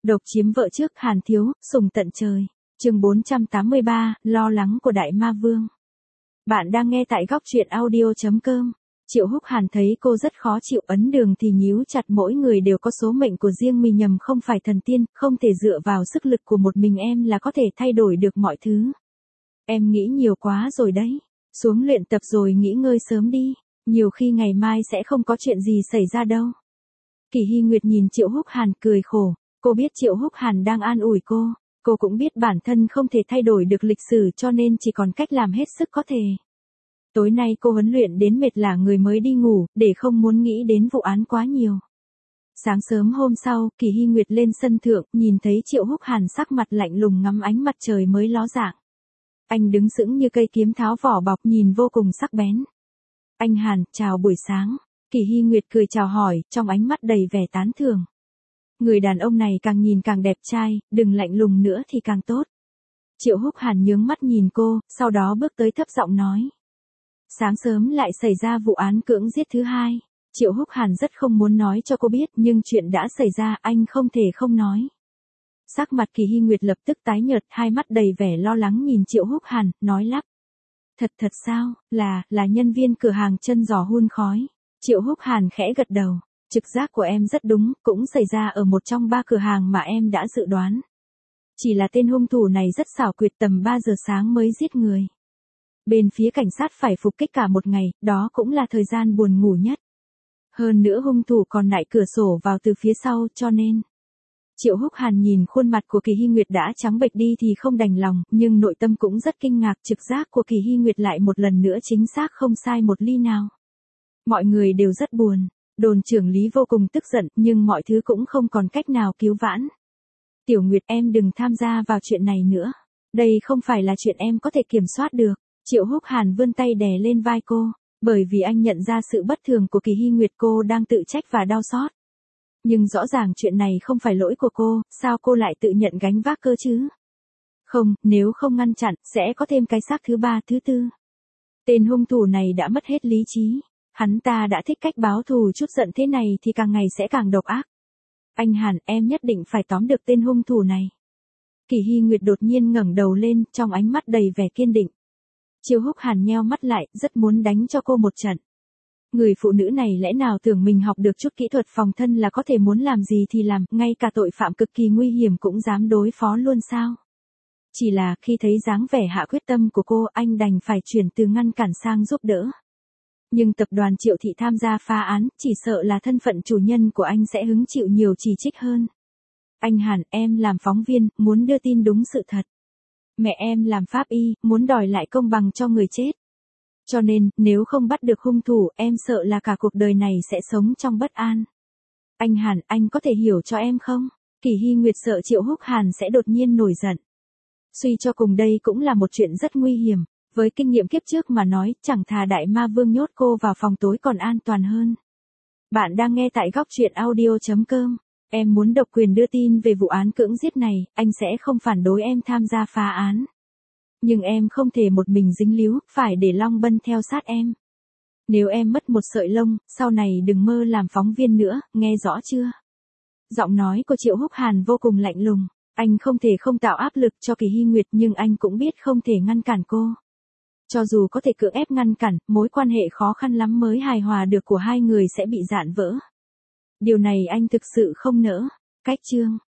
Độc chiếm vợ trước Hàn Thiếu, sùng tận trời. Chương 483, lo lắng của Đại Ma Vương. Bạn đang nghe tại góc truyện audio.com. Triệu Húc Hàn thấy cô rất khó chịu, ấn đường thì nhíu chặt, mỗi người đều có số mệnh của riêng mình, nhầm không phải thần tiên, không thể dựa vào sức lực của một mình em là có thể thay đổi được mọi thứ. Em nghĩ nhiều quá rồi đấy, xuống luyện tập rồi nghỉ ngơi sớm đi, nhiều khi ngày mai sẽ không có chuyện gì xảy ra đâu. Kỳ Hy Nguyệt nhìn Triệu Húc Hàn cười khổ, cô biết Triệu Húc Hàn đang an ủi cô cũng biết bản thân không thể thay đổi được lịch sử cho nên chỉ còn cách làm hết sức có thể. Tối nay cô huấn luyện đến mệt lả người mới đi ngủ, để không muốn nghĩ đến vụ án quá nhiều. Sáng sớm hôm sau, Kỳ Hy Nguyệt lên sân thượng, nhìn thấy Triệu Húc Hàn sắc mặt lạnh lùng ngắm ánh mặt trời mới ló dạng. Anh đứng sững như cây kiếm tháo vỏ bọc, nhìn vô cùng sắc bén. Anh Hàn, chào buổi sáng. Kỳ Hy Nguyệt cười chào hỏi, trong ánh mắt đầy vẻ tán thưởng. Người đàn ông này càng nhìn càng đẹp trai, đừng lạnh lùng nữa thì càng tốt. Triệu Húc Hàn nhướng mắt nhìn cô, sau đó bước tới thấp giọng nói. Sáng sớm lại xảy ra vụ án cưỡng giết thứ hai. Triệu Húc Hàn rất không muốn nói cho cô biết, nhưng chuyện đã xảy ra anh không thể không nói. Sắc mặt Kỳ Hy Nguyệt lập tức tái nhợt, hai mắt đầy vẻ lo lắng nhìn Triệu Húc Hàn, nói lắp. Thật sao, là nhân viên cửa hàng chân giò hun khói. Triệu Húc Hàn khẽ gật đầu, trực giác của em rất đúng, cũng xảy ra ở một trong 3 cửa hàng mà em đã dự đoán. Chỉ là tên hung thủ này rất xảo quyệt, tầm 3 giờ sáng mới giết người. Bên phía cảnh sát phải phục kích cả một ngày, đó cũng là thời gian buồn ngủ nhất. Hơn nữa hung thủ còn nại cửa sổ vào từ phía sau, cho nên. Triệu Húc Hàn nhìn khuôn mặt của Kỳ Hy Nguyệt đã trắng bệch đi thì không đành lòng, nhưng nội tâm cũng rất kinh ngạc, trực giác của Kỳ Hy Nguyệt lại một lần nữa chính xác không sai một ly nào. Mọi người đều rất buồn, đồn trưởng Lý vô cùng tức giận, nhưng mọi thứ cũng không còn cách nào cứu vãn. Tiểu Nguyệt, em đừng tham gia vào chuyện này nữa. Đây không phải là chuyện em có thể kiểm soát được. Triệu Húc Hàn vươn tay đè lên vai cô, bởi vì anh nhận ra sự bất thường của Kỳ Hy Nguyệt, cô đang tự trách và đau xót. Nhưng rõ ràng chuyện này không phải lỗi của cô, sao cô lại tự nhận gánh vác cơ chứ? Không, nếu không ngăn chặn, sẽ có thêm cái xác thứ 3, thứ 4. Tên hung thủ này đã mất hết lý trí. Hắn ta đã thích cách báo thù chút giận thế này thì càng ngày sẽ càng độc ác. Anh Hàn, em nhất định phải tóm được tên hung thủ này. Kỳ Hy Nguyệt đột nhiên ngẩng đầu lên, trong ánh mắt đầy vẻ kiên định. Triệu Húc Hàn nheo mắt lại, rất muốn đánh cho cô một trận. Người phụ nữ này lẽ nào tưởng mình học được chút kỹ thuật phòng thân là có thể muốn làm gì thì làm, ngay cả tội phạm cực kỳ nguy hiểm cũng dám đối phó luôn sao? Chỉ là khi thấy dáng vẻ hạ quyết tâm của cô, anh đành phải chuyển từ ngăn cản sang giúp đỡ. Nhưng tập đoàn Triệu Thị tham gia phá án, chỉ sợ là thân phận chủ nhân của anh sẽ hứng chịu nhiều chỉ trích hơn. Anh Hàn, em làm phóng viên, muốn đưa tin đúng sự thật. Mẹ em làm pháp y, muốn đòi lại công bằng cho người chết. Cho nên, nếu không bắt được hung thủ, em sợ là cả cuộc đời này sẽ sống trong bất an. Anh Hàn, anh có thể hiểu cho em không? Kỳ Hy Nguyệt sợ Triệu Húc Hàn sẽ đột nhiên nổi giận. Suy cho cùng đây cũng là một chuyện rất nguy hiểm. Với kinh nghiệm kiếp trước mà nói, chẳng thà Đại Ma Vương nhốt cô vào phòng tối còn an toàn hơn. Bạn đang nghe tại góc truyện audio.com. Em muốn độc quyền đưa tin về vụ án cưỡng giết này, anh sẽ không phản đối em tham gia phá án. Nhưng em không thể một mình dính líu, phải để Long Bân theo sát em. Nếu em mất một sợi lông, sau này đừng mơ làm phóng viên nữa, nghe rõ chưa? Giọng nói của Triệu Húc Hàn vô cùng lạnh lùng. Anh không thể không tạo áp lực cho Kỳ Hy Nguyệt, nhưng anh cũng biết không thể ngăn cản cô. Cho dù có thể cưỡng ép ngăn cản, mối quan hệ khó khăn lắm mới hài hòa được của hai người sẽ bị rạn vỡ. Điều này anh thực sự không nỡ. Cách chương